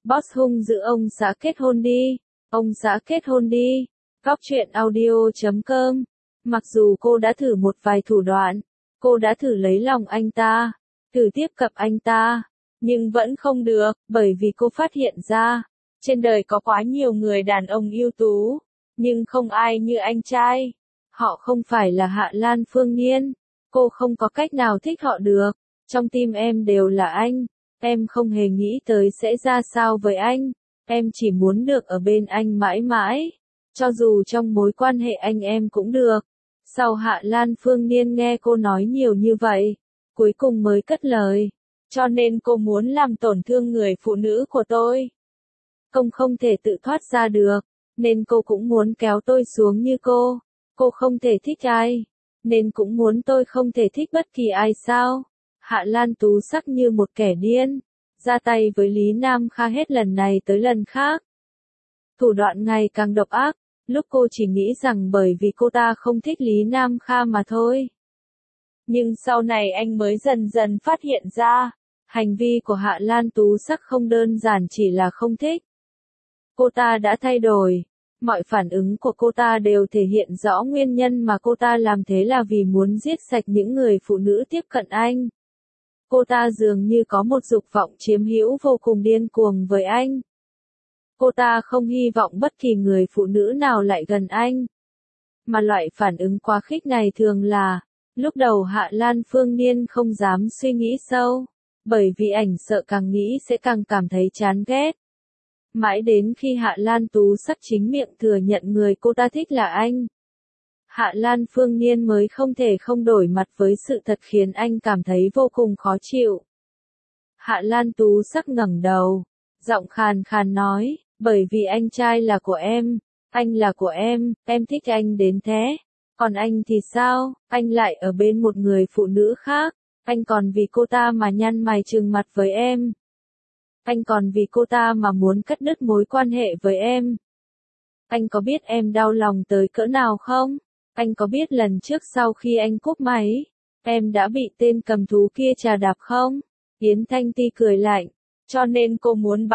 Boss hung dữ ông xã kết hôn đi. Ông xã kết hôn đi. Góc truyện audio.com. Mặc dù cô đã thử một vài thủ đoạn, cô đã thử lấy lòng anh ta, thử tiếp cận anh ta, nhưng vẫn không được, bởi vì cô phát hiện ra, trên đời có quá nhiều người đàn ông ưu tú, nhưng không ai như anh trai. Họ không phải là Hạ Lan Phương Nhiên. Cô không có cách nào thích họ được. Trong tim em đều là anh. Em không hề nghĩ tới sẽ ra sao với anh. Em chỉ muốn được ở bên anh mãi mãi. Cho dù trong mối quan hệ anh em cũng được. Sau Hạ Lan Phương Nhiên nghe cô nói nhiều như vậy, cuối cùng mới cất lời. Cho nên cô muốn làm tổn thương người phụ nữ của tôi. Công không thể tự thoát ra được, nên cô cũng muốn kéo tôi xuống như cô. Cô không thể thích ai, nên cũng muốn tôi không thể thích bất kỳ ai sao. Hạ Lan Tú sắc như một kẻ điên, ra tay với Lý Nam Kha hết lần này tới lần khác. Thủ đoạn ngày càng độc ác, lúc cô chỉ nghĩ rằng bởi vì cô ta không thích Lý Nam Kha mà thôi. Nhưng sau này anh mới dần dần phát hiện ra, hành vi của Hạ Lan Tú sắc không đơn giản chỉ là không thích. Cô ta đã thay đổi. Mọi phản ứng của cô ta đều thể hiện rõ nguyên nhân mà cô ta làm thế là vì muốn giết sạch những người phụ nữ tiếp cận anh. Cô ta dường như có một dục vọng chiếm hữu vô cùng điên cuồng với anh. Cô ta không hy vọng bất kỳ người phụ nữ nào lại gần anh. Mà loại phản ứng quá khích này thường là, lúc đầu Hạ Lan Phương Nhiên không dám suy nghĩ sâu, bởi vì ảnh sợ càng nghĩ sẽ càng cảm thấy chán ghét. Mãi đến khi Hạ Lan Tú sắc chính miệng thừa nhận người cô ta thích là anh, Hạ Lan Phương Nhiên mới không thể không đổi mặt với sự thật khiến anh cảm thấy vô cùng khó chịu. Hạ Lan Tú sắc ngẩng đầu, giọng khàn khàn nói, bởi vì anh trai là của anh là của em thích anh đến thế. Còn anh thì sao, anh lại ở bên một người phụ nữ khác, anh còn vì cô ta mà nhăn mày trừng mặt với em. Anh còn vì cô ta mà muốn cắt đứt mối quan hệ với em. Anh có biết em đau lòng tới cỡ nào không? Anh có biết lần trước sau khi anh cúp máy, em đã bị tên cầm thú kia trà đạp không? Yến Thanh Ti cười lạnh, cho nên cô muốn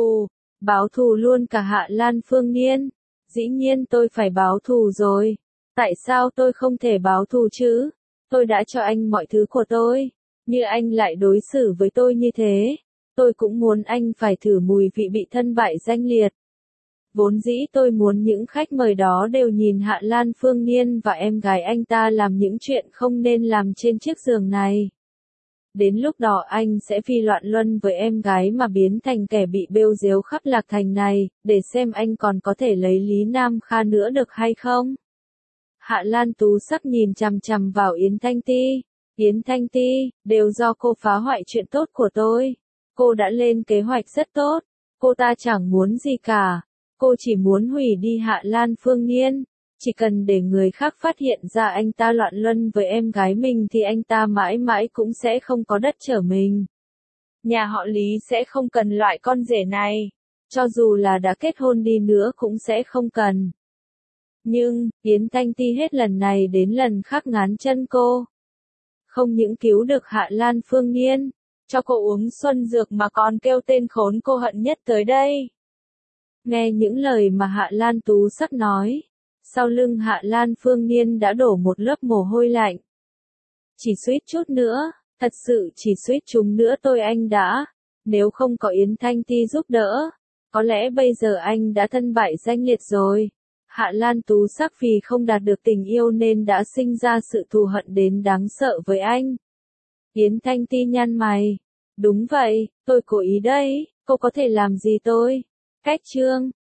báo thù luôn cả Hạ Lan Phương Nhiên. Dĩ nhiên tôi phải báo thù rồi. Tại sao tôi không thể báo thù chứ? Tôi đã cho anh mọi thứ của tôi, như anh lại đối xử với tôi như thế. Tôi cũng muốn anh phải thử mùi vị bị thân bại danh liệt. Vốn dĩ tôi muốn những khách mời đó đều nhìn Hạ Lan Phương Nhiên và em gái anh ta làm những chuyện không nên làm trên chiếc giường này. Đến lúc đó anh sẽ phi loạn luân với em gái mà biến thành kẻ bị bêu dếu khắp Lạc Thành này, để xem anh còn có thể lấy Lý Nam Kha nữa được hay không. Hạ Lan Tú sắc nhìn chằm chằm vào Yến Thanh Ti. Yến Thanh Ti, đều do cô phá hoại chuyện tốt của tôi. Cô đã lên kế hoạch rất tốt. Cô ta chẳng muốn gì cả. Cô chỉ muốn hủy đi Hạ Lan Phương Nhiên. Chỉ cần để người khác phát hiện ra anh ta loạn luân với em gái mình thì anh ta mãi mãi cũng sẽ không có đất trở mình. Nhà họ Lý sẽ không cần loại con rể này. Cho dù là đã kết hôn đi nữa cũng sẽ không cần. Nhưng, Yến Thanh Ti hết lần này đến lần khác ngán chân cô. Không những cứu được Hạ Lan Phương Nhiên, cho cô uống xuân dược mà còn kêu tên khốn cô hận nhất tới đây. Nghe những lời mà Hạ Lan Tú sắc nói, sau lưng Hạ Lan Phương Nhiên đã đổ một lớp mồ hôi lạnh. Chỉ suýt chút nữa, thật sự chỉ suýt chúng nữa tôi anh đã. Nếu không có Yến Thanh Ti giúp đỡ, có lẽ bây giờ anh đã thân bại danh liệt rồi. Hạ Lan Tú sắc vì không đạt được tình yêu nên đã sinh ra sự thù hận đến đáng sợ với anh. Yến Thanh Ti nhăn mày. Đúng vậy, tôi cố ý đấy, cô có thể làm gì tôi? Cách chương